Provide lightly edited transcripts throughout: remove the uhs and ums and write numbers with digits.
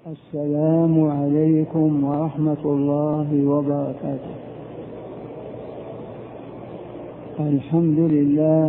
السلام عليكم ورحمة الله وبركاته. الحمد لله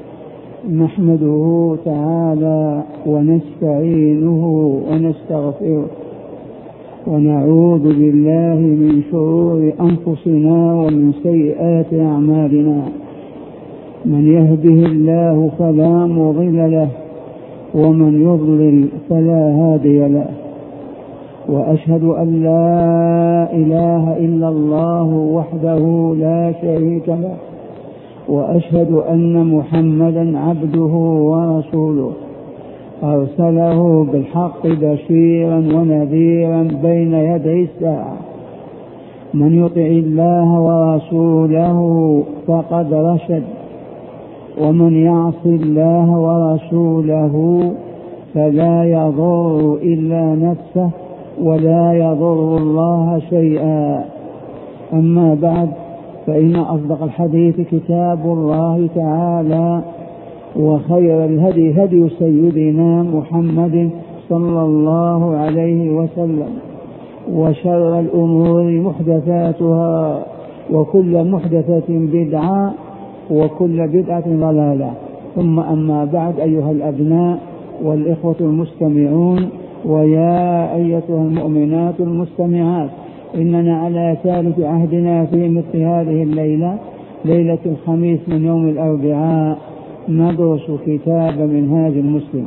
نحمده تعالى ونستعينه ونستغفره ونعوذ بالله من شرور أنفسنا ومن سيئات أعمالنا. من يهده الله فلا مضل له ومن يضلل فلا هادي له، وأشهد أن لا إله إلا الله وحده لا شريك له، وأشهد أن محمدا عبده ورسوله أرسله بالحق بشيرا ونذيرا بين يدي الساعة. من يطع الله ورسوله فقد رشد، ومن يعص الله ورسوله فلا يضر إلا نفسه ولا يضر الله شيئا. أما بعد، فإن أصدق الحديث كتاب الله تعالى، وخير الهدي هدي سيدنا محمد صلى الله عليه وسلم، وشر الأمور محدثاتها، وكل محدثة بدعة، وكل بدعة ضلالة. ثم أما بعد، أيها الأبناء والإخوة المستمعون، ويا أيتها المؤمنات المستمعات، إننا على ثالث عهدنا في مثل هذه الليلة، ليلة الخميس من يوم الأربعاء، ندرس كتاب منهاج المسلم.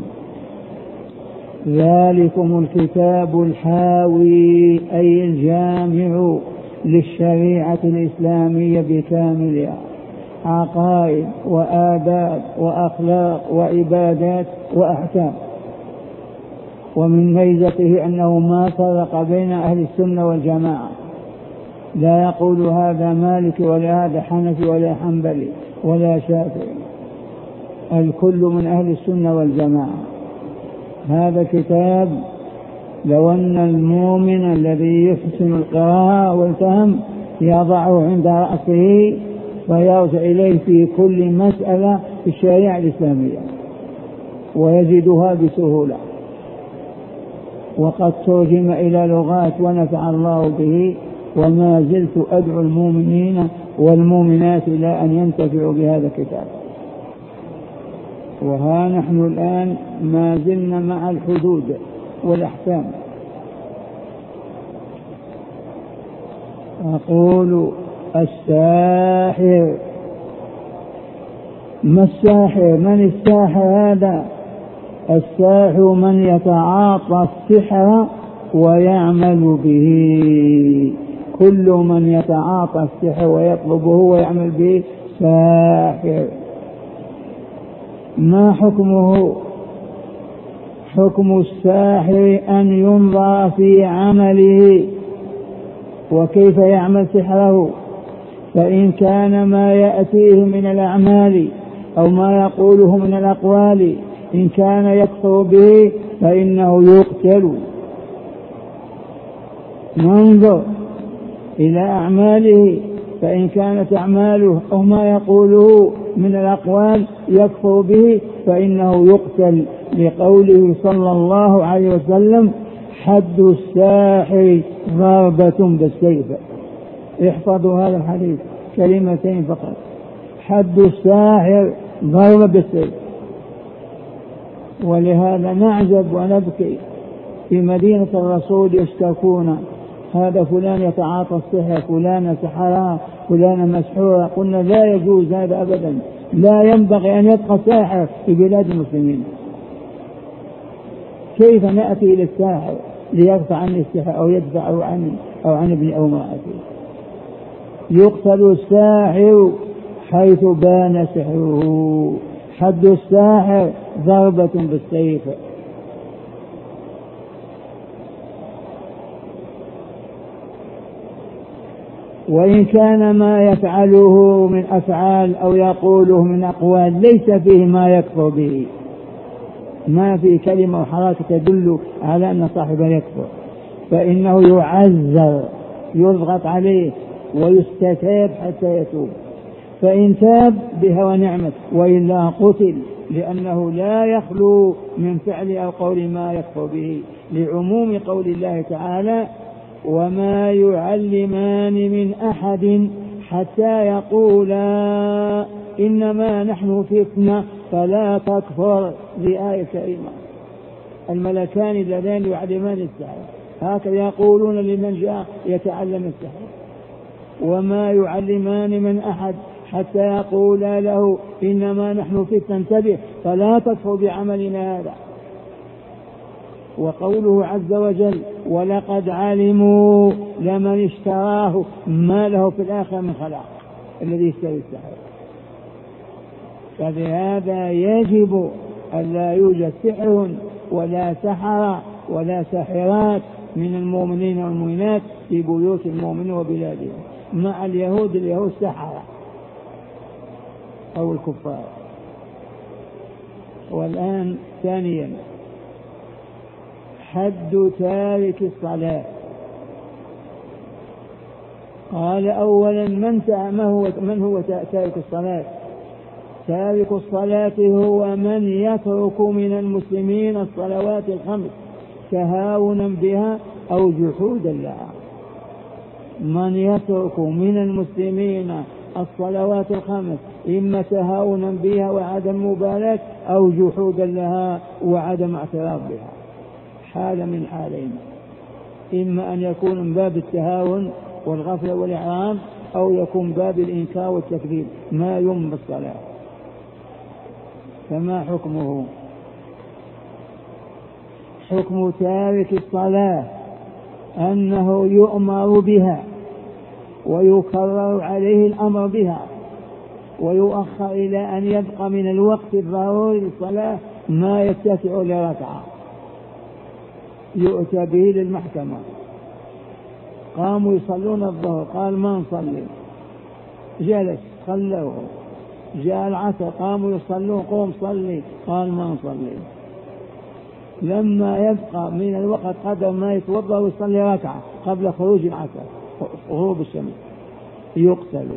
ذلكم الكتاب الحاوي أي الجامع للشريعة الإسلامية بكاملها، عقائد وآداب وأخلاق وعبادات وأحكام. ومن ميزته أنه ما فرق بين أهل السنة والجماعة، لا يقول هذا مالك ولا هذا حنفي ولا حنبلي ولا شافعي، الكل من أهل السنة والجماعة. هذا كتاب لو أن المؤمن الذي يحسن القراءة والفهم يضعه عند رأسه فيرجع إليه في كل مسألة في الشريعة الإسلامية ويجدها بسهولة. وقد ترجم إلى لغات ونفع الله به، وما زلت أدعو المؤمنين والمؤمنات إلى أن ينتفعوا بهذا الكتاب. وها نحن الآن ما زلنا مع الحدود والأحكام. أقول الساحر. ما الساحر؟ من الساحر هذا؟ الساحر من يتعاطى السحر ويعمل به. كل من يتعاطى السحر ويطلبه ويعمل به ساحر. ما حكمه؟ حكم الساحر أن ينظر في عمله وكيف يعمل سحره، فإن كان ما يأتيه من الأعمال أو ما يقوله من الأقوال إن كان يكفر به فإنه يقتل. ننظر إلى أعماله، فإن كانت أعماله أو ما يقوله من الأقوال يكفر به فإنه يقتل، لقوله صلى الله عليه وسلم: حد الساحر ضربة بالسيف. احفظوا هذا الحديث، كلمتين فقط: حد الساحر ضربة بالسيف. ولهذا نعجب ونبكي في مدينة الرسول يشتكون: هذا فلان يتعاطى السحر، فلان سحرها، فلان مسحورة. قلنا لا يجوز هذا أبدا، لا ينبغي أن يبقى ساحر في بلاد المسلمين. كيف نأتي إلى الساحر ليرفع عني السحر أو يدفعه عني أو عن ابني أو امرأتي؟ يقتل الساحر حيث بان سحره. حد الساحر ضربة بالسيف. وإن كان ما يفعله من أفعال أو يقوله من أقوال ليس فيه ما يكفر به، ما في كلمة وحركة تدل على أن صاحبه يكفر، فإنه يعذر، يضغط عليه ويستتاب حتى يتوب. فإن تاب بها ونعمت، وإلا قتل لأنه لا يخلو من فعل أو قول ما يكفر به، لعموم قول الله تعالى: وما يعلمان من أحد حتى يقولا إنما نحن فتنة فلا تكفر. ذي آية كريمة. الملكان اللذان يعلمان السحر هكذا يقولون لمن جاء يتعلم السحر: وما يعلمان من أحد حتى يقولا له إنما نحن فتنة انتبه فلا تكفر بعملنا هذا. وقوله عز وجل: ولقد علموا لمن اشتراه ما له في الآخرة من خلاق، الذي يشتري السحر. فلهذا يجب أن لا يوجد سحر ولا سحر ولا ساحرات من المؤمنين والمؤمنات في بيوت المؤمنين وبلادهم، مع اليهود سحرة أو الكفار. والآن ثانيا حد تارك الصلاة. قال أولا: من هو تارك الصلاة؟ تارك الصلاة هو من يترك من المسلمين الصلوات الخمس تهاونا بها أو جحودا لها. من يترك من المسلمين الصلوات الخمس إما تهاونا بها وعدم مبالاة أو جحودا لها وعدم اعتراف بها، حال من حالين: إما أن يكون من باب التهاون والغفلة والإعراض، أو يكون باب الإنكار والتكذيب ما يم بالصلاة. فما حكمه؟ حكم تارك الصلاة أنه يؤمر بها ويكرر عليه الأمر بها ويؤخر إلى أن يبقى من الوقت الضروري للصلاة ما يتسع لركعة، يؤتى به للمحكمة. قاموا يصلون الظهر قال ما نصلي، جلس خلوه. جاء العصر قاموا يصلون قوم صلي قال ما نصلي. لما يبقى من الوقت قدر ما يتوضأ ويصلي ركعة قبل خروج العصر غروب الشمس يقتل.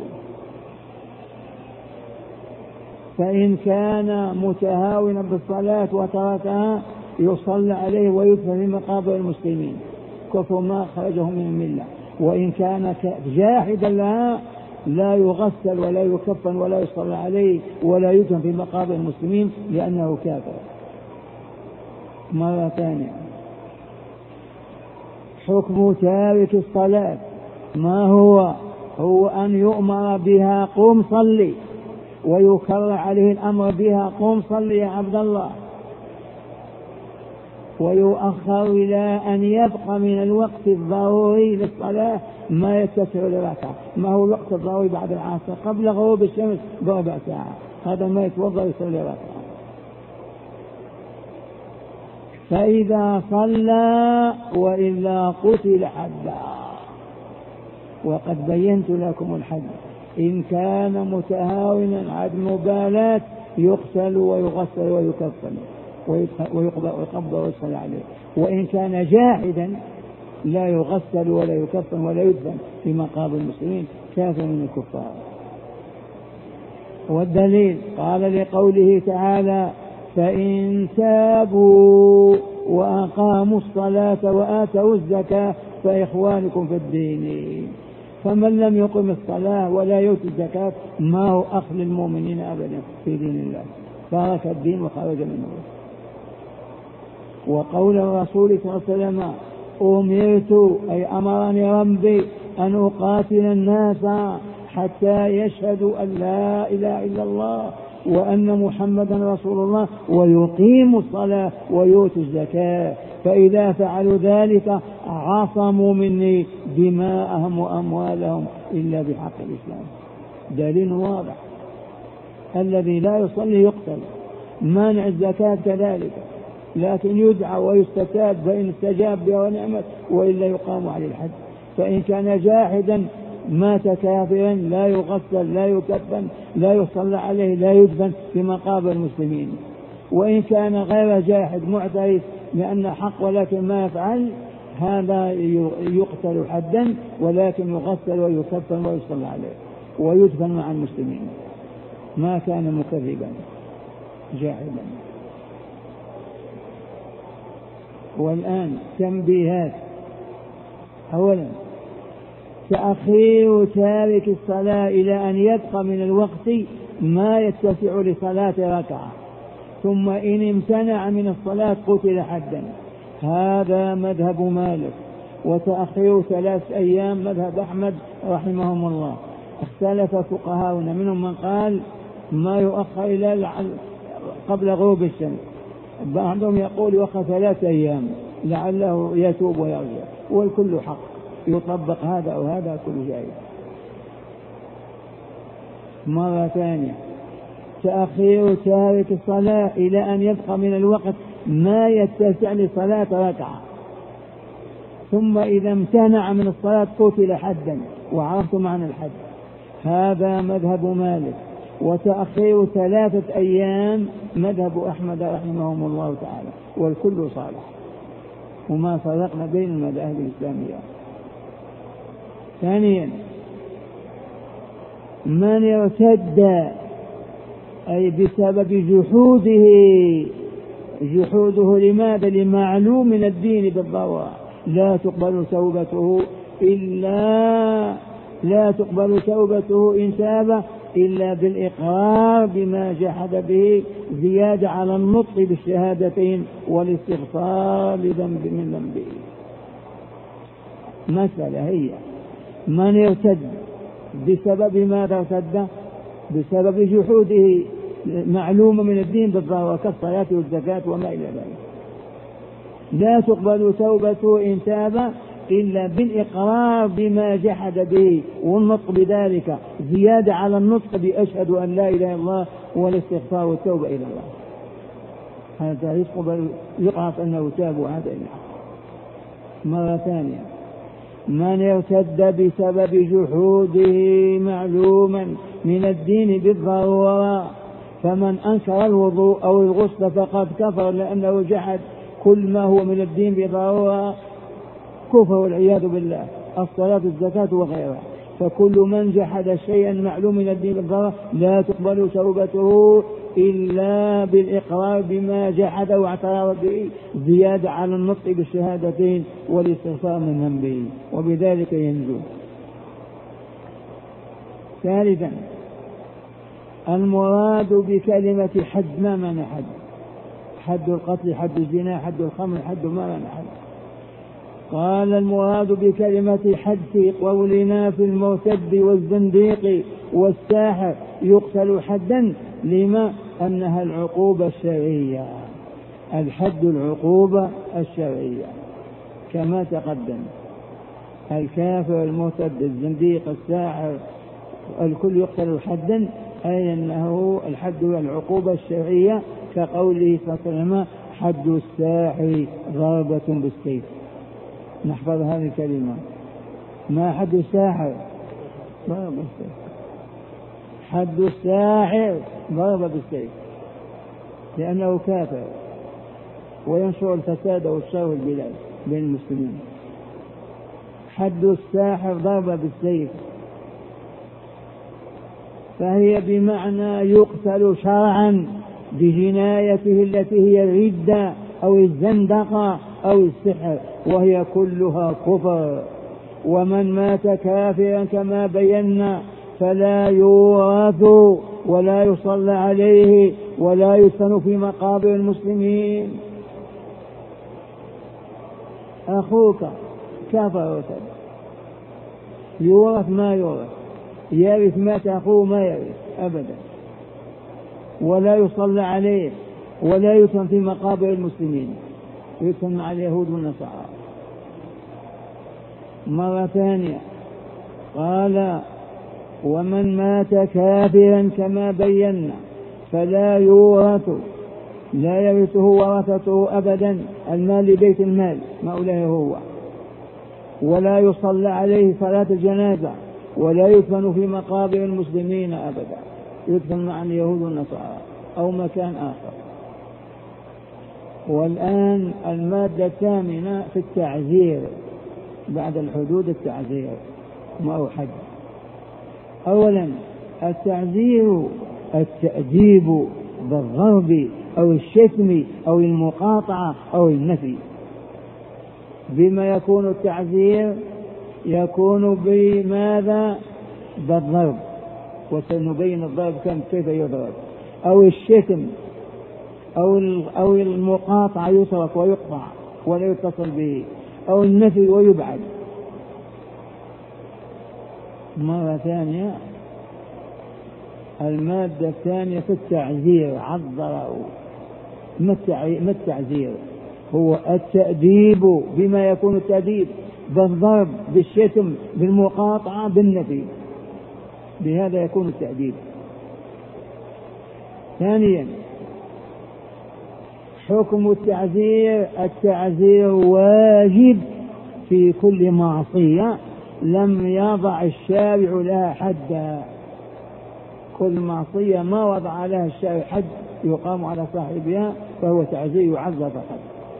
فإن كان متهاونا بالصلاة وتركها يصلى عليه ويدفن في مقابر المسلمين كفر ما خرجه من الملة. وإن كان جاحدا لها لا يغسل ولا يكفن ولا يصلى عليه ولا يدفن في مقابر المسلمين لأنه كافر. مرة ثانية حكم تارك الصلاة ما هو؟ هو أن يؤمر بها قم صلي ويكرر عليه الأمر بها قم صلي يا عبد الله، ويؤخر إلى أن يبقى من الوقت الضروري للصلاة ما يتسع لركعة. ما هو الوقت الضروري بعد العصر؟ قبل غروب الشمس بربع ساعة، هذا ما يتوضأ يصلي ركعة. فإذا صلى وإلا قتل حدا. وقد بينت لكم الحد: إن كان متهاونا عدم مبالاة يقتل ويغسل ويكفن ويقبض ويصلى عليه. وإن كان جاحدا لا يغسل ولا يكفن ولا يدفن في مقابر المسلمين، كافر من الكفار. والدليل قال لقوله تعالى: فإن تابوا وأقاموا الصلاة وآتوا الزكاة فإخوانكم في الدين. فمن لم يقم الصلاة ولا يؤتي الزكاة ما هو أخ للمؤمنين أبدا في دين الله، ترك الدين وخرج منه. وقول الرسول صلى الله عليه وسلم: أمرت أي أمرني ربي أن أقاتل الناس حتى يشهدوا أن لا إله إلا الله وأن محمدا رسول الله ويقيموا الصلاة ويؤتوا الزكاة، فإذا فعلوا ذلك عصموا مني دماءهم وأموالهم إلا بحق الإسلام. دليل واضح. الذي لا يصلي يقتل. مانع الزكاة كذلك، لكن يدعى ويستتاب، فإن استجاب بها ونعمت وإلا يقام عليه الحد. فإن كان جاحدا مات كافرا لا يغسل لا يكفن لا يصلى عليه لا يدفن في مقابر المسلمين. وإن كان غير جاحد معترف لأن حق ولكن ما يفعل، هذا يقتل حدا ولكن يغسل ويكفن ويصلى عليه. ويدفن مع المسلمين ما كان مكذبا. والدليل قال الله تعالى: وإن كان ذو عسرة فنظرة إلى ميسرة، ومن لم يجد فصيام شهرين متتابعين من قبل أن يتماسا. فإذا لم يجد فصيام شهرين متتابعين من قبل أن يتماسا، ومن لم يجد فصيام شهرين متتابعين من قبل أن يتماسا. ذلك كفارة أيمانكم. وإذا حلفتم لا تجعلوا الله عرضة لأيمانكم، ولا تجعلوا الله عرضة لأيمانكم ولا تحلفوا بأيمانكم إلا بالحق. لا تحلفوا بالله إلا حلفا واحدا ولا تجعلوا الله عرضة لأيمانكم ولا تحلفوا بأيمانكم إلا بالحق. ولا تحلفوا بالله إلا حلفا واحدا ولا تجعلوا الله عرضة لأيمانكم ولا تحلفوا بأيمانكم إلا بالحق. جاحدا. والآن تنبيهات. أولا تأخير تارك الصلاة إلى أن يبقى من الوقت ما يتسع لصلاة ركعة، ثم إن امتنع من الصلاة قتل حدا، هذا مذهب مالك. وتأخير 3 أيام مذهب أحمد رحمهم الله. اختلف فقهاؤنا، منهم من قال ما يؤخر إلى قبل غروب الشمس، بعضهم يقول يؤخر 3 أيام لعله يتوب ويرجع، والكل حق، يطبق هذا أو هذا، كل جائز. مرة ثانية تأخير تارك الصلاة إلى أن يبقى من الوقت ما يتسع لصلاة ركعة، ثم إذا امتنع من الصلاة قتل حدا، وعرفت معنى الحد، هذا مذهب مالك. وتأخير 3 أيام مذهب أحمد رحمهم الله تعالى، والكل صالح، وما فرقنا بين المذاهب الإسلامية. ثانيا من ارتد أي بسبب جحوده لماذا؟ لمعلوم من الدين بالضرورة، لا تقبل توبته إن تاب إلا بالإقرار بما جحد به، زيادة على النطق بالشهادتين والاستغفار لذنب من ذنبه. مسألة هي من يرتد بسبب ماذا ارتد؟ بسبب جحوده معلوم من الدين بالضرورة كالصلاة والزكاة وما إلى ذلك، لا تقبل توبته إن تاب إلا بالإقرار بما جحد به والنطق بذلك، زيادة على النطق بأشهد أن لا إله إلا الله والاستغفار والتوبة إلى الله، هذا يقعد أنه تاب، وهذا الحق. مرة ثانية من ارتد بسبب جحوده معلوما من الدين بالضرورة، فمن أنكر الوضوء أو الغسل فقد كفر لأنه جحد كل ما هو من الدين بضرورة، كفر والعياذ بالله، الصلاة الزكاة وغيرها. فكل من جحد شيئا معلوم من الدين بالضرورة لا تقبل توبته إلا بالإقرار بما جحد واعتراض به، زيادة على النطق بالشهادتين والاستغفار من ذنبه، وبذلك ينجو. ثالثا المراد بكلمة حد ما معنى حد؟ حد القتل، حد الزنا، حد الخمر، حد ما معنى حد؟ قال المراد بكلمة حد في قولنا في المرتد والزنديق والساحر يقتل حدا، لما؟ أنها العقوبة الشرعية، الحد العقوبة الشرعية كما تقدم، الكافر المرتد الزنديق الساحر الكل يقتل حدا، أي أنه الحد العقوبة الشرعية، كقوله صلى الله عليه وسلم حد الساحر ضربة بالسيف. نحفظ هذه الكلمة، ما حد الساحر؟ ضربة بالسيف. حد الساحر ضربة بالسيف، لأنه كافر وينشر الفساد والشر والبلاد بين المسلمين. حد الساحر ضربة بالسيف، فهي بمعنى يقتل شرعا بجنايته التي هي الردة أو الزندقة أو السحر، وهي كلها كفر. ومن مات كافرا كما بينا فلا يورث ولا يصلى عليه ولا يدفن في مقابر المسلمين. أخوك كافر وتب يورث ما يورث، يرث مات أخوه ما يرث أبدا، ولا يصلى عليه ولا يدفن في مقابر المسلمين، يدفن مع اليهود والنصارى. مرة ثانية قال ومن مات كافرا كما بينا فلا يورث، لا يرثه ورثته أبدا، المال لبيت المال مولاه هو، ولا يصلى عليه صلاة الجنازة، ولا يدفن في مقابر المسلمين أبدا، يدفن مع اليهود والنصارى أو مكان آخر. والآن المادة الثامنة في التعزير، بعد الحدود التعزير ما هو حد. أولا التعزير التأديب بالضرب أو الشتم أو المقاطعة أو النفي. بما يكون التعزير؟ يكون بماذا؟ بالضرب، وسنبين الضرب كيف يضرب، أو الشتم أو المقاطعة يترك ويقطع ولا يتصل به، أو النفي ويبعد. مرة ثانية، المادة الثانية في التعزير عذره. ما التعزير؟ هو التأديب. بما يكون التأديب؟ بالضرب، بالشتم، بالمقاطعة، بالنفي، بهذا يكون التأديب. ثانيا، حكم التعزير: التعزير واجب في كل معصية لم يضع الشارع لها حدا. كل معصية ما وضع لها الشارع حد يقام على صاحبها فهو تعزير يعذب فقط.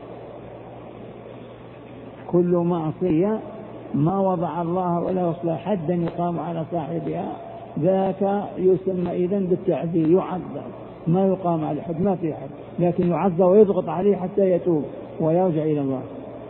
كل معصية ما وضع الله ولا وصل حدا يقام على صاحبها ذاك يسمى إذن بالتعزير، يعذب، ما يقام على حد، ما في حد، لكن يعذب ويضغط عليه حتى يتوب ويرجع إلى الله.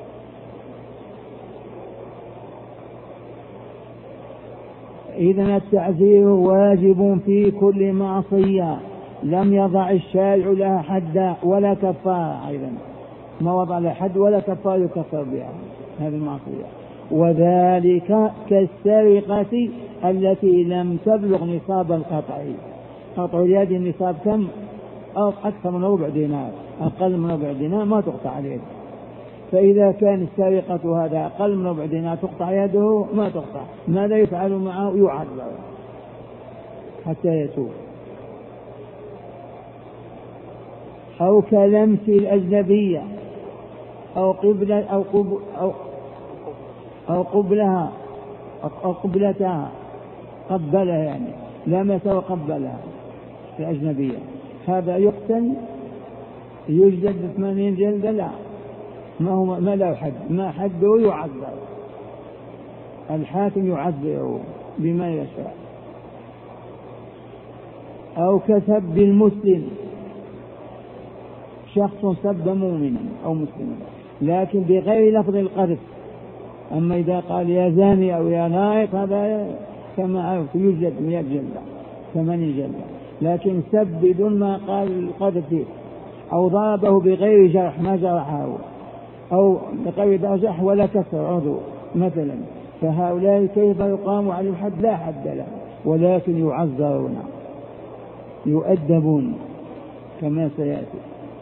إذن التعزير واجب في كل معصية لم يضع الشارع لها حدا ولا كفارة، أيضا ما وضع لها حد ولا كفارة يكفر بها هذه المعصية. وذلك كالسرقة التي لم تبلغ نصاب القطع. قطع اليد النصاب كم؟ أو أكثر من ربع دينار، أقل من ربع دينار ما تقطع اليد. فإذا كان السرقة هذا أقل من ربع دينار تقطع يده، ما تقطع. ماذا يفعل معه؟ يعذب حتى يتوب. أو كلمس الأجنبية أو قبلها أو قبلتها، قبلها يعني لمس وقبلها الأجنبية، هذا يقتل يجلد 80 جلدة؟ لا، ما له حد، ما حده، يعذب. الحاكم يعذبه بما يشاء. أو كسب المسلم، شخص سب مؤمنا أو مسلما لكن بغير لفظ القذف. أما إذا قال يا زاني أو يا نائق هذا كما عرفت يجلد 100 جلدة 80 جلدة، لكن سب بدون ما قال القذف فيه، أو ضربه بغير جرح ما جرحه، أو بغير جرح ولا كسر عضو مثلا، فهؤلاء كيف يقام على الحد؟ لا حد له، ولكن يعذرون يؤدبون كما سيأتي.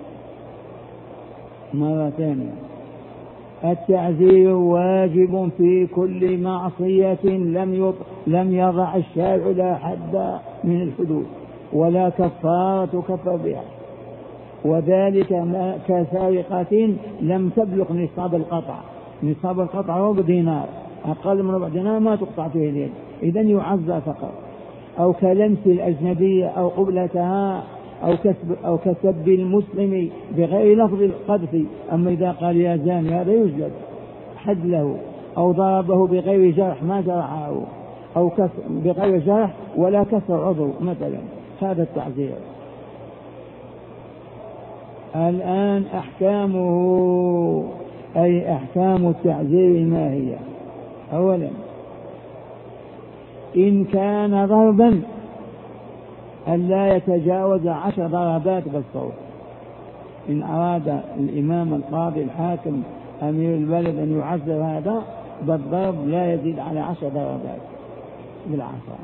مرة ثانية، التعزير واجب في كل معصية لم يضع الشارع لا حد من الحدود ولا كفارة كفر بها. وذلك كسرقة لم تبلغ نصاب القطع. نصاب القطع ربع دينار، أقل من ربع دينار ما تقطع فيه اليد، إذن يعزى فقط. أو كلمس الأجنبية أو قبلتها أو كسب المسلم بغير لفظ القذف. أما إذا قال يا زاني هذا يجلد حد له. أو ضربه بغير جرح ما جرحه، أو بغير جرح ولا كسر عضو مثلا، هذا التعزير. الآن أحكامه، أي أحكام التعزير ما هي؟ أولا، إن كان ضربا ألا يتجاوز 10 ضربات بالصوت. إن أراد الإمام القاضي الحاكم أمير البلد أن يعذر هذا بالضرب لا يزيد على 10 ضربات بالعصا.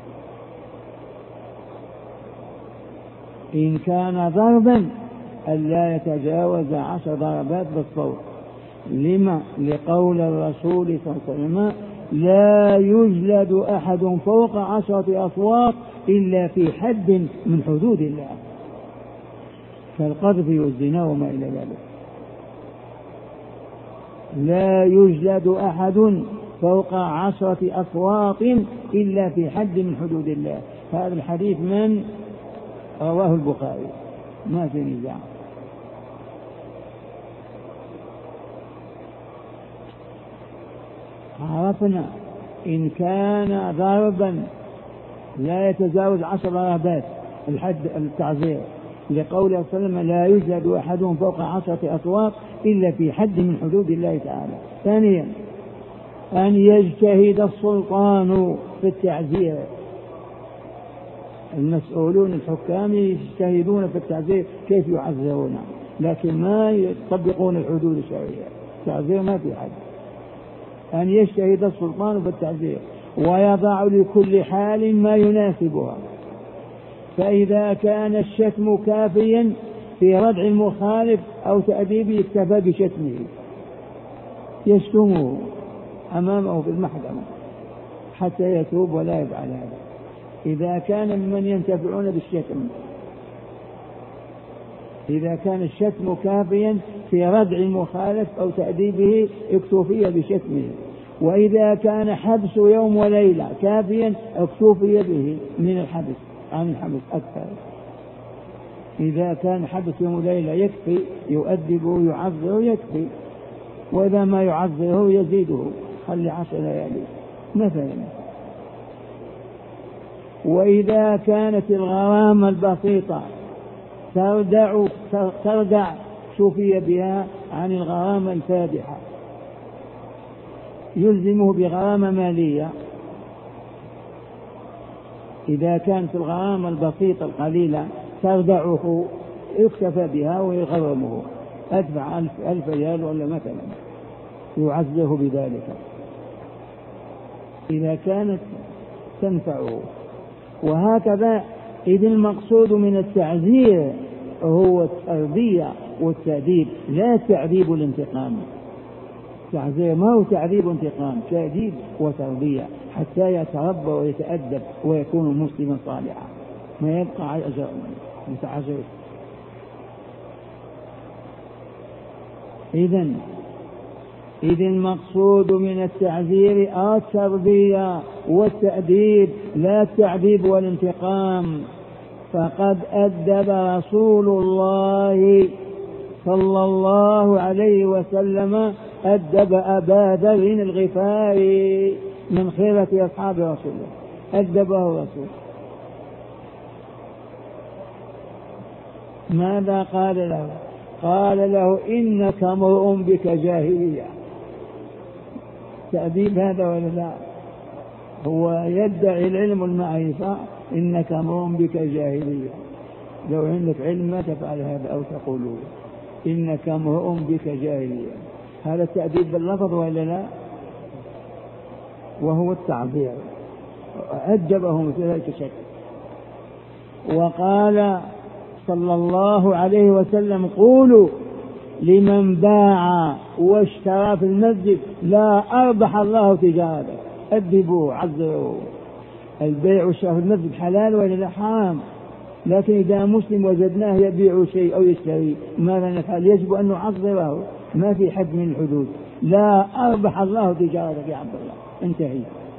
إن كان ضربا ألا يتجاوز 10 ضربات بالصوت. لما؟ لقول الرسول صلى الله عليه وسلم لا يجلد أحد فوق 10 أصوات إلا في حد من حدود الله، كالقذف والزنا وما إلى ذلك. لا يجلد أحد فوق 10 أصوات إلا في حد من حدود الله. هذا الحديث من رواه البخاري، ما في نزاع. عرفنا إن كان ضربا لا يتجاوز 10 ضربات الحد التعزير، لقوله صلى الله عليه وسلم لا يجلد أحدهم فوق 10 أصوات إلا في حد من حدود الله تعالى. ثانيا أن يجتهد السلطان في التعزير، المسؤولون الحكام يجتهدون في التعزير كيف يعزرون، لكن ما يطبقون الحدود الشرعية، التعزير ما في حد. أن يجتهد السلطان في التعزير ويضع لكل حال ما يناسبها، فإذا كان الشتم كافيا في ردع المخالف أو تأديبه اكتفى بشتمه، يشتمه أمامه في المحكمة حتى يتوب ولا يفعل هذا. إذا كان ممن ينتفعون بالشتم، إذا كان الشتم كافيا في ردع المخالف أو تأديبه اكتفي بشتمه، وإذا كان حبس يوم وليلة كافيا اكتفي به من الحبس عن الحبس أكثر. إذا كان حبس يوم وليلة يكفي، يؤدبه يعذره يكفي، وإذا ما يعذره يزيده، خلي 10 ليالي مثلا. وإذا كانت الغرامة البسيطة تردع شفي بها عن الغرامة الفادحة، يلزمه بغرامة مالية. إذا كانت الغرامة البسيطة القليلة تردعه يكتفى بها ويغرمه، أدفع 1000 ريال ولا مثلا، يعزه بذلك إذا كانت تنفعه. وهكذا إذ المقصود من التعزير هو التربية والتأديب، لا تعذيب الانتقام. التعزير ما هو تعذيب انتقام، تأديب وتربية حتى يتربى ويتأدب ويكون مسلما صالحا، ما يبقى على أجر متعزر. إذ المقصود من التعزير التربية والتأديب لا التعذيب والانتقام. فقد أدب رسول الله صلى الله عليه وسلم أدب أبا ذر الغفاري من خيرة أصحاب رسول الله، أدبه الرسول. ماذا قال له؟ قال له إنك امرؤ بك جاهلية. تأديب هذا ولا لا؟ هو يدعي العلم والمعرفة، إنك امرؤ بك جاهلية، لو عندك علم ما تفعل هذا أو تقوله إنك امرؤ بك جاهلية. هذا التأديب باللفظ ولا لا؟ وهو التعبير، أدبه مثل ذلك الشكل. وقال صلى الله عليه وسلم قولوا لمن باع واشترى في المسجد لا أربح الله تجارته. أدبوه عذروه. البيع والشراء في المسجد حلال ولا لا؟ حرام، لكن إذا مسلم وجدناه يبيع شيء أو يشتري ماذا نفعل؟ يجب أن نعذره، ما في حد من الحدود. لا أربح الله تجارتك يا عبد الله، انتهي.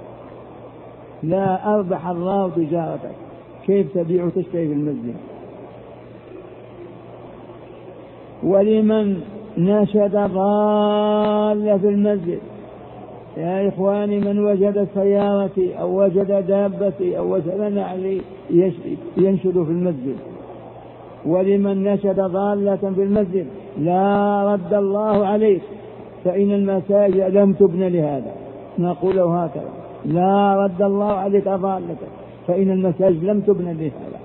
لا أربح الله تجارتك، كيف تبيع وتشتري في المسجد؟ ولمن نشد ضالة في المسجد، يا إخواني من وجد سيارتي أو وجد دابتي أو وجد نعلي ينشد في المسجد. ولمن نشد ضالة في المسجد لا رد الله عليك، فإن المساجد لم تبن لهذا. نقول هكذا: لا رد الله عليك ضالتك، فإن المساجد لم تبن لهذا.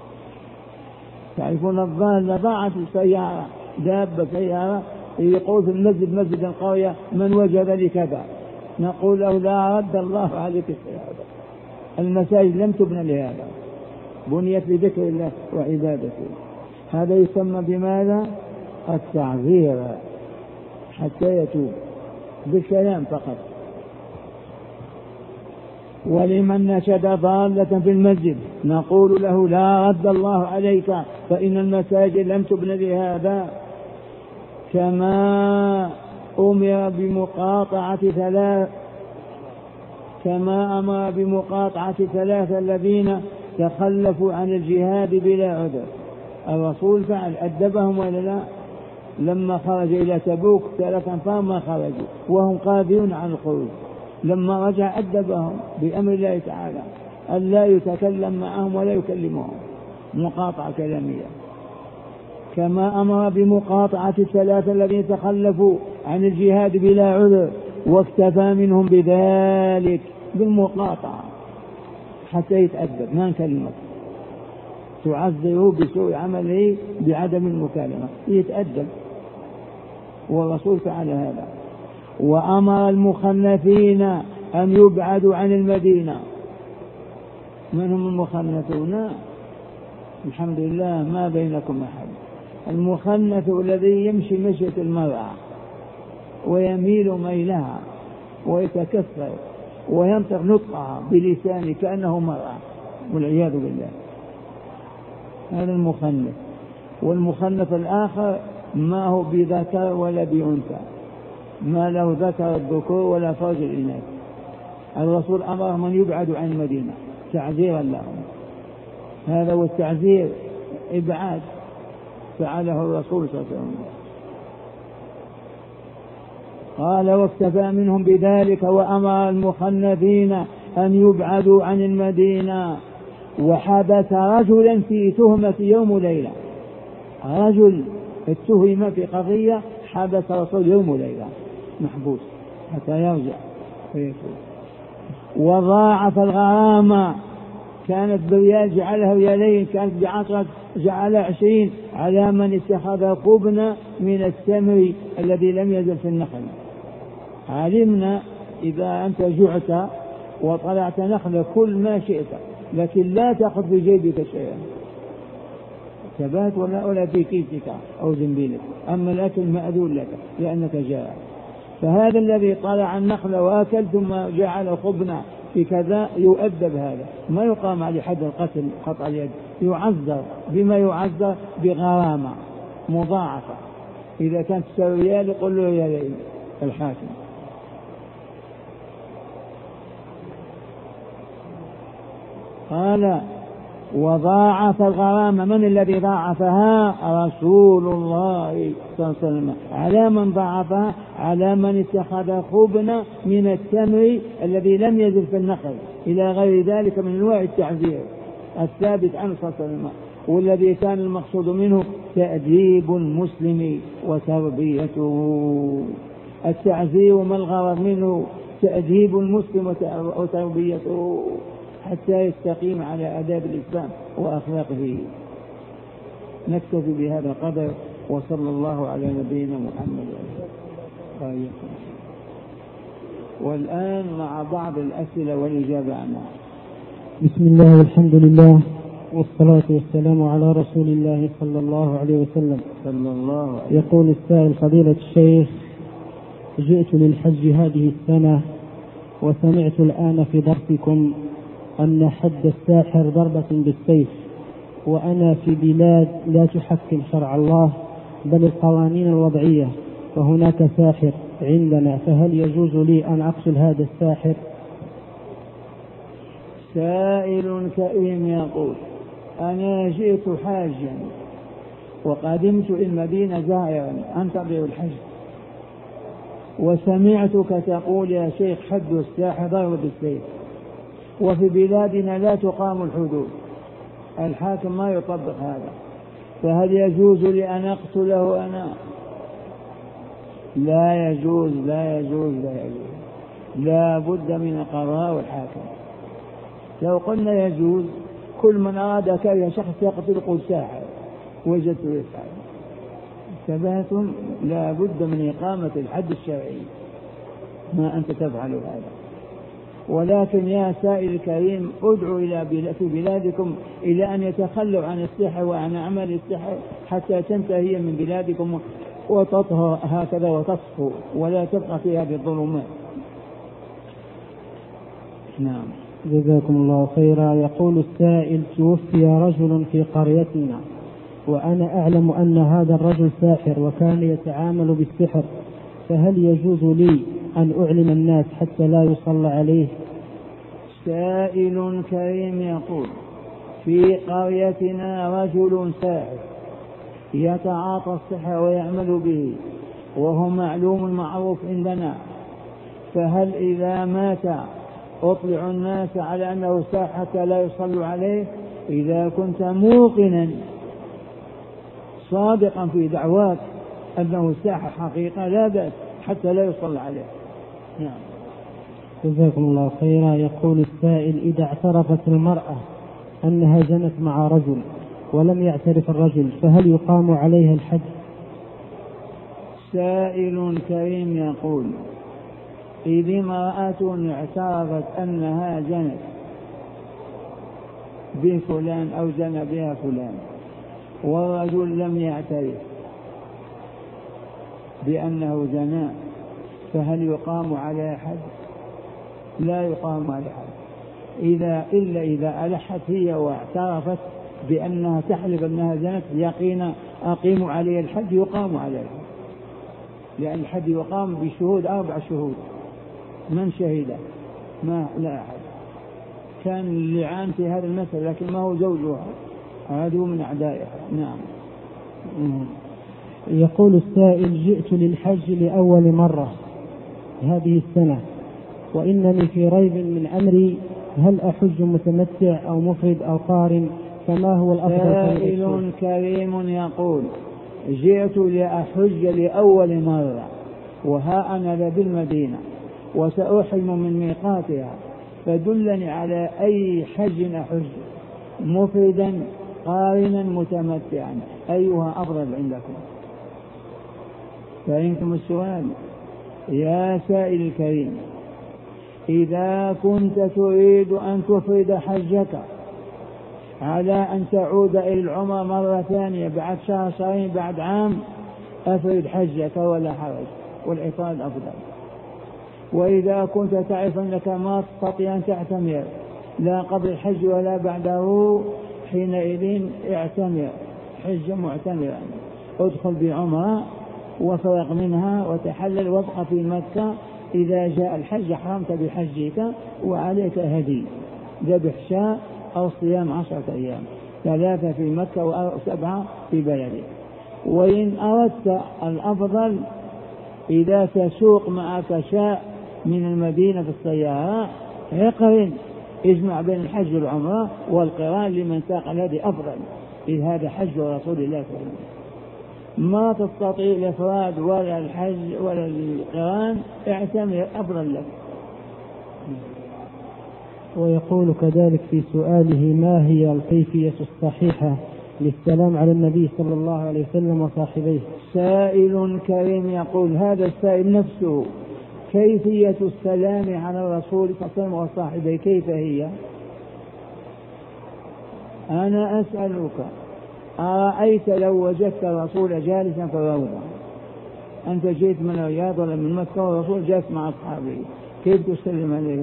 تعرفون الضالة ضاعت السيارة، دابة سيارة، يقول في المسجد مسجد القرية من وجد لكذا، نقول له لا رد الله عليك السيارة، المساجد لم تبن لهذا، بنيت لذكر الله وعبادته. هذا يسمى بماذا؟ التعذير، حتى يتوب بالكلام فقط. ولمن نشد ضالة في المسجد نقول له لا رد الله عليك، فإن المساجد لم تبن لهذا. كما أمر بمقاطعة 3 الذين تخلفوا عن الجهاد بلا عذر. الرسول فعل، أدبهم ولا لا؟ لما خرج إلى تبوك 3 أنفار ما خرجوا وهم قادرون على الخروج، لما رجع أدبهم بأمر الله تعالى أن لا يتكلم معهم ولا يكلمهم، مقاطعة كلامية. كما أمر بمقاطعة الثلاثة الذين تخلفوا عن الجهاد بلا عذر، واكتفى منهم بذلك بالمقاطعة حتى يتأدب. ما نكلمك تعذره بسوء عمله بعدم المكالمة، يتأدب، والرسول فعل هذا. وأمر المخنثين أن يبعدوا عن المدينة. من هم المخنثون؟ الحمد لله ما بينكم أحد. المخنث الذي يمشي مشية المرأة ويميل ميلها ويتكسر وينطق نطقها بلسانه كأنه مرأة، والعياذ بالله، هذا المخنث. والمخنث الآخر ما هو بذكر ولا بأنثى، ما له ذكر الذكور ولا فرج الإناث. الرسول أمرهم أن يبعدوا عن المدينة تعذيرا لهم. هذا هو التعذير، إبعاد، فعله الرسول صلى الله عليه وسلم. قال واكتفى منهم بذلك وأمر المخنثين أن يبعدوا عن المدينة. وحبس رجلا في تهمة يوم ليلة، رجل اتهم في قضية حبس رسول يوم ليلة محبوس حتى يرجع ويتوب. وضاعف الغرامة، كانت بريال جعلها ريالين، كانت ب10 جعل 20 على من اتخذ قبن من التمر الذي لم يزل في النخل. علمنا إذا أنت جعت وطلعت نخل كل ما شئت، لكن لا تأخذ في جيبك شيئا، ثبات ولا في كيسك أو زنبيلك، أما الأكل مأذون لك لأنك جائع. فهذا الذي طلع النخل وأكل ثم جعل قبنا في كذا يؤدب، هذا ما يقام عليه حد القتل قطع اليد، يعذر. بما يعذر؟ بغرامة مضاعفة. إذا كانت ريال يقول له ريالين الحاكم. قال وضاعف الغرامة. من الذي ضاعفها؟ رسول الله صلى الله عليه وسلم. على من ضاعفها؟ على من اتخذ خبن من التمر الذي لم يزل في النخل، إلى غير ذلك من انواع التعذير الثابت عنه صلى الله عليه وسلم، والذي كان المقصود منه تأديب المسلم وتربيته. التعذير ما الغرض منه؟ تأديب المسلم وتربيته حتى يستقيم على آداب الإسلام وأخلاقه. نكتفي بهذا القدر، وصلى الله على نبينا محمد. والآن مع بعض الأسئلة والإجابة عنها. بسم الله والحمد لله والصلاة والسلام على رسول الله صلى الله عليه وسلم. يقول السائل: فضيلة الشيخ، جئت للحج هذه السنة وسمعت الآن في درسكم أن حد الساحر ضربة بالسيف، وأنا في بلاد لا تحكم شرع الله بل القوانين الوضعية، وهناك ساحر عندنا، فهل يجوز لي أن أقتل هذا الساحر؟ سائل كريم يقول: أنا جئت حاجا وقدمت المدينة زائرا أنتظر الحج، وسمعتك تقول يا شيخ حد الساحر ضرب بالسيف، وفي بلادنا لا تقام الحدود، الحاكم ما يطبق هذا، فهل يجوز لي أن أقتله أنا؟ لا يجوز لا يجوز لا يجوز، لا بد من القضاء والحاكم. لو قلنا يجوز كل من أراد كره شخص يقتل قل ساحر وجدت يفعل. انتبهتم؟ لا بد من إقامة الحد الشرعي، ما أنت تفعل هذا. ولكن يا سائل الكريم، ادعوا في بلادكم إلى أن يتخلوا عن السحر وعن أعمال السحر حتى تنتهي من بلادكم وتطهر هكذا وتصفو ولا تبقى في هذه الظلمات. نعم. جزاكم الله خيرا. يقول السائل: توفي رجل في قريتنا وأنا أعلم أن هذا الرجل ساحر وكان يتعامل بالسحر، فهل يجوز لي أن أعلم الناس حتى لا يصلى عليه؟ سائل كريم يقول: في قريتنا رجل ساحر يتعاطى السحر ويعمل به وهو معلوم معروف عندنا، فهل إذا مات أطلع الناس على أنه ساحر حتى لا يصلوا عليه؟ إذا كنت موقنا صادقا في دعواك أنه ساحر حقيقة لا بأس حتى لا يصلى عليه. نعم. جزاكم الله خيرا. يقول السائل: إذا اعترفت المرأة أنها زنت مع رجل ولم يعترف الرجل فهل يقام عليها الحد؟ سائل كريم يقول: إذا امرأة اعترفت أنها زنت بفلان أو زنى بها فلان والرجل لم يعترف بأنه زنى فهل يقام عليها حد؟ لا يقام عليها حد إلا إذا ألحت هي واعترفت بأنها تحلف أنها زنت يقينا أقيم عليها الحد يقام عليها، لأن الحد يقام بشهود 4 شهود من شهد ما لا أحد. كان اللعان في هذا المثل لكن ما هو زوجها عدو من أعدائها. نعم. يقول السائل: جئت للحج لأول مرة هذه السنة وإنني في ريب من أمري، هل أحج متمتع أو مفرد أو قارن؟ فما هو الأفضل؟ سائل كريم يقول: جئت لأحج لأول مرة وها أنا بالمدينة وسأحرم من ميقاتها، فدلني على أي حج أحج، مفردا قارنا متمتعا، أيها أفضل عندكم؟ فإنكم السؤال يا سائل الكريم: إذا كنت تريد أن تفرد حجك على أن تعود إلى العمرة مرة ثانية بعد شهر شهرين بعد عام، أفرد حجك ولا حرج، والإفراد أفضل. وإذا كنت تعرف أنك ما تستطيع أن تعتمر لا قبل الحج ولا بعده، حينئذ اعتمر حج معتمرا، ادخل بعمرة وفرق منها وتحلل وابقى في مكة. إذا جاء الحج حرمت بحجك وعليك هدي، ذبح شاء أو صيام 10 أيام، 3 في مكة و7 في بلدك. وإن أردت الأفضل إذا تسوق معك شاء من المدينة في السيارة اقرن، اجمع بين الحج والعمرة والقران لمن ساق الهدي أفضل، إذ هذا حج رسول الله صلى الله عليه وسلم. ما تستطيع الإفراد ولا الحج ولا القران اعتمر أفضل لك. ويقول كذلك في سؤاله: ما هي الكيفية الصحيحة للسلام على النبي صلى الله عليه وسلم وصاحبيه؟ سائل كريم يقول هذا السائل نفسه: كيفية السلام على الرسول صلى الله عليه وسلم وصاحبيه كيف هي؟ أنا أسألك: أرأيت لو وجدت الرسول جالسا في الروضة، أنت جئت من الرياض ولا من مكة والرسول جالس مع أصحابه، كيف تسلم عليه؟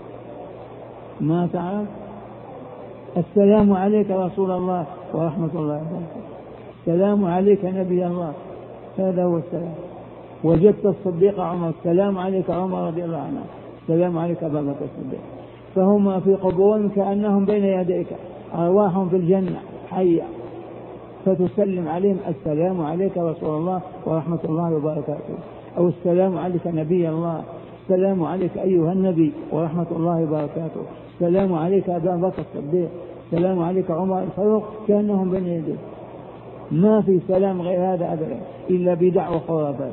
ما تعرف؟ السلام عليك رسول الله ورحمة الله وبركاته، السلام عليك نبي الله، هذا هو السلام. وجدت الصديق عمر، السلام عليك عمر رضي الله عنه، السلام عليك أبا بكر الصديق. فهم في قبورهم كأنهم بين يديك، أرواحهم في الجنة حية، فتسلم عليهم: السلام عليك رسول الله ورحمة الله وبركاته، أو السلام عليك نبي الله، السلام عليك أيها النبي ورحمة الله وبركاته، السلام عليك أبا بكر الصديق، السلام عليك عمر الفاروق، كأنهم بين يديك. ما في سلام غير هذا أبدا إلا بدع وخرافات.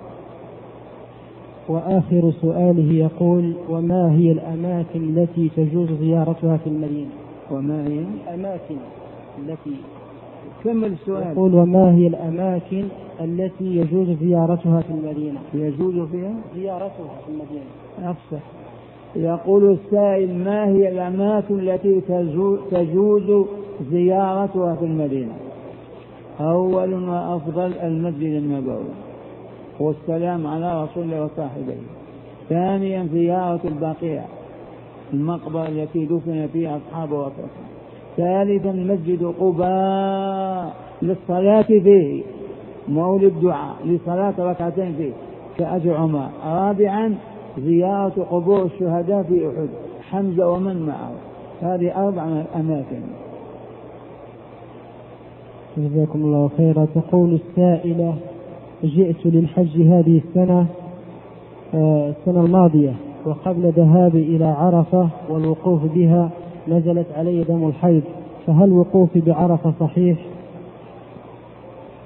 وآخر سؤاله يقول: وما هي الأماكن التي تجوز زيارتها في المدينة؟ وما هي الأماكن التي كمل السؤال. يقول: وما هي الأماكن التي يجوز زيارتها في المدينة؟ يجوز فيها زيارتها في المدينة. أفصح. يقول السائل: ما هي الأماكن التي تجوز زيارتها في المدينة؟ أول وأفضل المسجد النبوي والسلام على رسول الله وصاحبه. ثانيا زيارة البقيع المقبرة التي دفن فيها أصحابه وفاته. ثالثا مسجد قباء للصلاة فيه، مولد دعاء لصلاة 2 ركعتين فيه كأجر عمر. رابعا زيارة قبور الشهداء في أحد، حمزة ومن معه. هذه 4 أماكن. جزاكم الله خيرا. تقول السائلة: جئت للحج هذه السنة السنة الماضية، وقبل ذهابي إلى عرفة والوقوف بها نزلت علي دم الحيض، فهل وقوفي بعرفة صحيح؟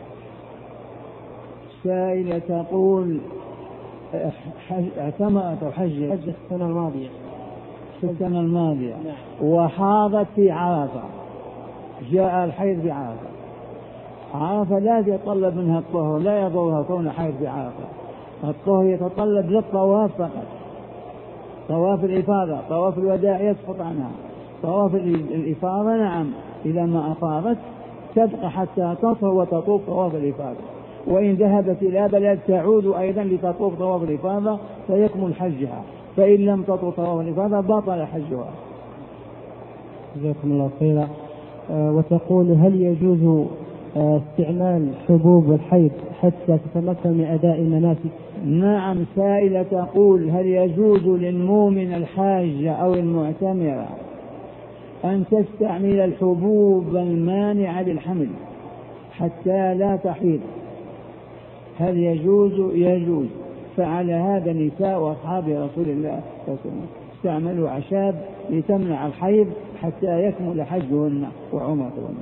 سائلة تقول اعتمرت أو حجت السنة الماضية في السنة الماضية وحاضت في عرفة، جاء الحيض في عرفة. عرفة لا يتطلب منها الطهر، لا يضرها كون حيض في عرفة. الطهر يتطلب للطواف فقط، طواف الإفاضة، طواف الوداع يسقط عنها. طواف الإفاضة نعم إذا ما أفاضت تبقى حتى تطهر وتطوف طواف الإفاضة، وإن ذهبت إلى بلد تعود أيضا لتطوف طواف الإفاضة فيكمل حجها، فإن لم تطوف طواف الإفاضة بطل حجها. جزاكم الله خيرا. وتقول هل يجوز استعمال حبوب الحيض حتى تتمكن من أداء المناسك؟ نعم. سائلة تقول هل يجوز للمؤمن الحاجة أو المعتمرة أن تستعمل الحبوب المانعة للحمل حتى لا تحيض؟ هل يجوز؟ يجوز. فعل هذا النساء وأصحاب رسول الله صلى الله عليه وسلم، استعملوا أعشاب لتمنع الحيض حتى يكمل حجهن وعمرهن.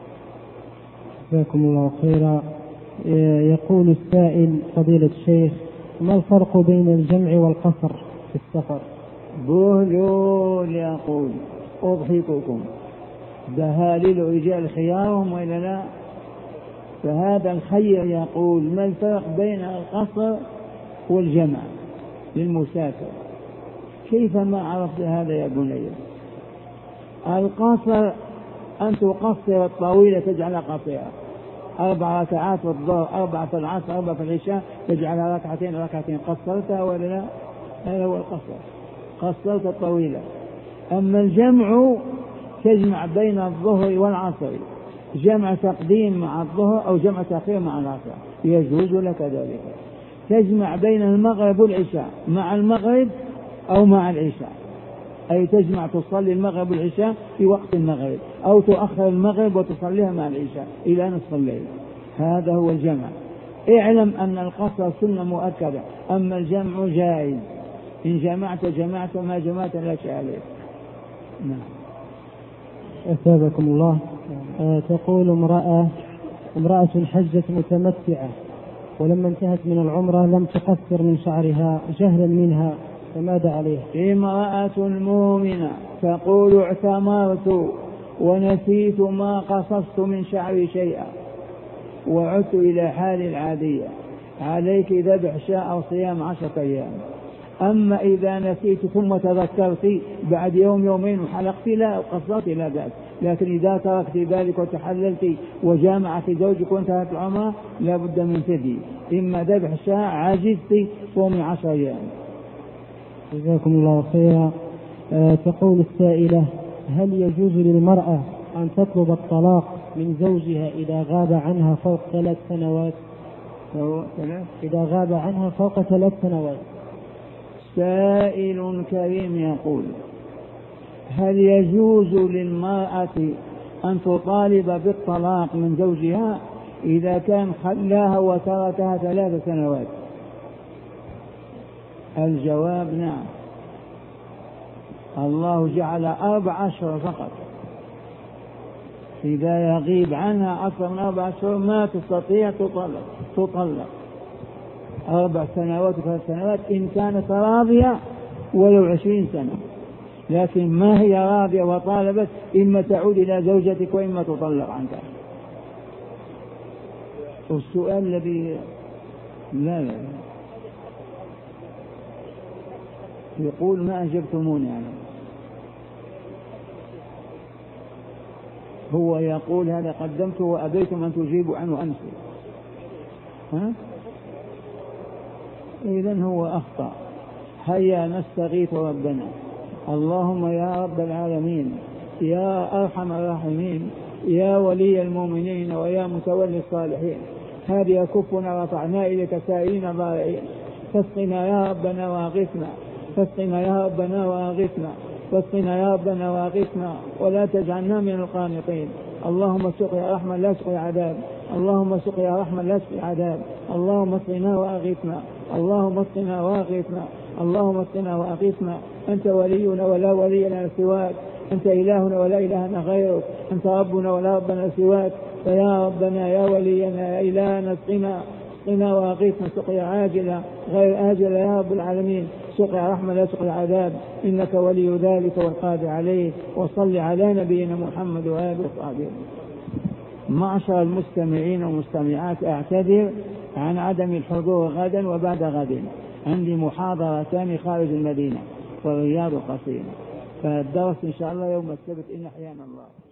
جزاكم الله خيرا. يقول السائل فضيلة الشيخ ما الفرق بين الجمع والقصر في السفر؟ بهلول يقول أضحككم دهاليل رجال خيارهم وإلا لا؟ فهذا الخير يقول ما الفرق بين القصر والجمع للمسافر؟ كيف ما عرفت هذا يا بني؟ القصر أن تقصر الطويلة تجعلها قصيرة، 4 ركعات في الظهر، 4 في العصر، 4 في العشاء تجعلها ركعتين، قصرتها ولا لا؟ هذا هو القصر، قصرت الطويلة. أما الجمع تجمع بين الظهر والعصر، جمع تقديم مع الظهر أو جمع تأخير مع العصر، يجوز لك ذلك. تجمع بين المغرب والعشاء مع المغرب أو مع العشاء، أي تجمع تصلي المغرب والعشاء في وقت المغرب، أو تؤخر المغرب وتصليها مع العشاء إلى نصف الليل، هذا هو الجمع. اعلم أن القصر سنة مؤكدة، أما الجمع جائز، إن جمعت ما جمعت لا شيء عليك. نعم. أثابكم الله. تقول امرأة حجت متمتعة ولما انتهت من العمرة لم تقصر من شعرها جهلا منها، فماذا عليها؟ امرأة مؤمنة تقول اعتمرت ونسيت ما قصصت من شعري شيئا وعدت إلى حالي العادية، عليك ذبح شاء أو صيام 10 أيام. أما إذا نسيت ثم تذكرت بعد يوم يومين وحلقت لا قصرت لا بأس، لكن إذا تركت ذلك وتحللت وجامعت زوجك وانتهت العمرة لا بد من فدية، إما ذبح شاء عجزت صوم 10 أيام. جزاكم الله خيرا. تقول السائلة هل يجوز للمرأة أن تطلب الطلاق من زوجها إذا غاب عنها فوق 3 سنوات؟ إذا غاب عنها فوق 3 سنوات. سائل كريم يقول هل يجوز للمرأة أن تطالب بالطلاق من زوجها إذا كان خلاها وتركها 3 سنوات؟ الجواب نعم. الله جعل 4 أشهر فقط، إذا يغيب عنها أكثر من 4 أشهر ما تستطيع تطلق 4 سنوات و3 سنوات إن كانت راضية ولو 20 سنة، لكن ما هي راضية وطالبت إما تعود إلى زوجتك وإما تطلق عنك. والسؤال الذي لا يقول ما أجبتموني عنه، هو يقول هذا قدمته وأبيتم أن تجيبوا عنه أمس. إذن هو أخطأ. هيا نستغيث ربنا. اللهم يا رب العالمين، يا أرحم الراحمين، يا ولي المؤمنين ويا متولي الصالحين، هذه كفنا رفعنا إليك سائلين ضارعين، فاسقنا يا ربنا واغثنا، فاسقنا يا ربنا واغثنا، فاسقنا يا ربنا واغثنا، ولا تجعلنا من القانطين. اللهم سقيا رحمة لا سقيا عذاب، اللهم سقيا رحمة لا سقيا عذاب، اللهم اسقنا واغثنا، اللهم اسقنا واغثنا، اللهم اسقنا واغثنا. أنت ولينا ولا ولي لنا سواك، أنت إلهنا ولا إله لنا غيرك، أنت ربنا ولا رب لنا سواك، فيا ربنا يا ولينا يا إلهنا اسقنا اسقنا واغيثنا سقيا عاجلا غير آجلا يا رب العالمين، سقيا رحمة لا سقيا عذاب، إنك ولي ذلك والقادر عليه. وصل على نبينا محمد وآله وصحبه. معشر المستمعين والمستمعات، أعتذر عن عدم الحضور غدا وبعد غد، عندي محاضرتان خارج المدينة والرياض قصير، فالدرس إن شاء الله يوم السبت إن أحيانا الله.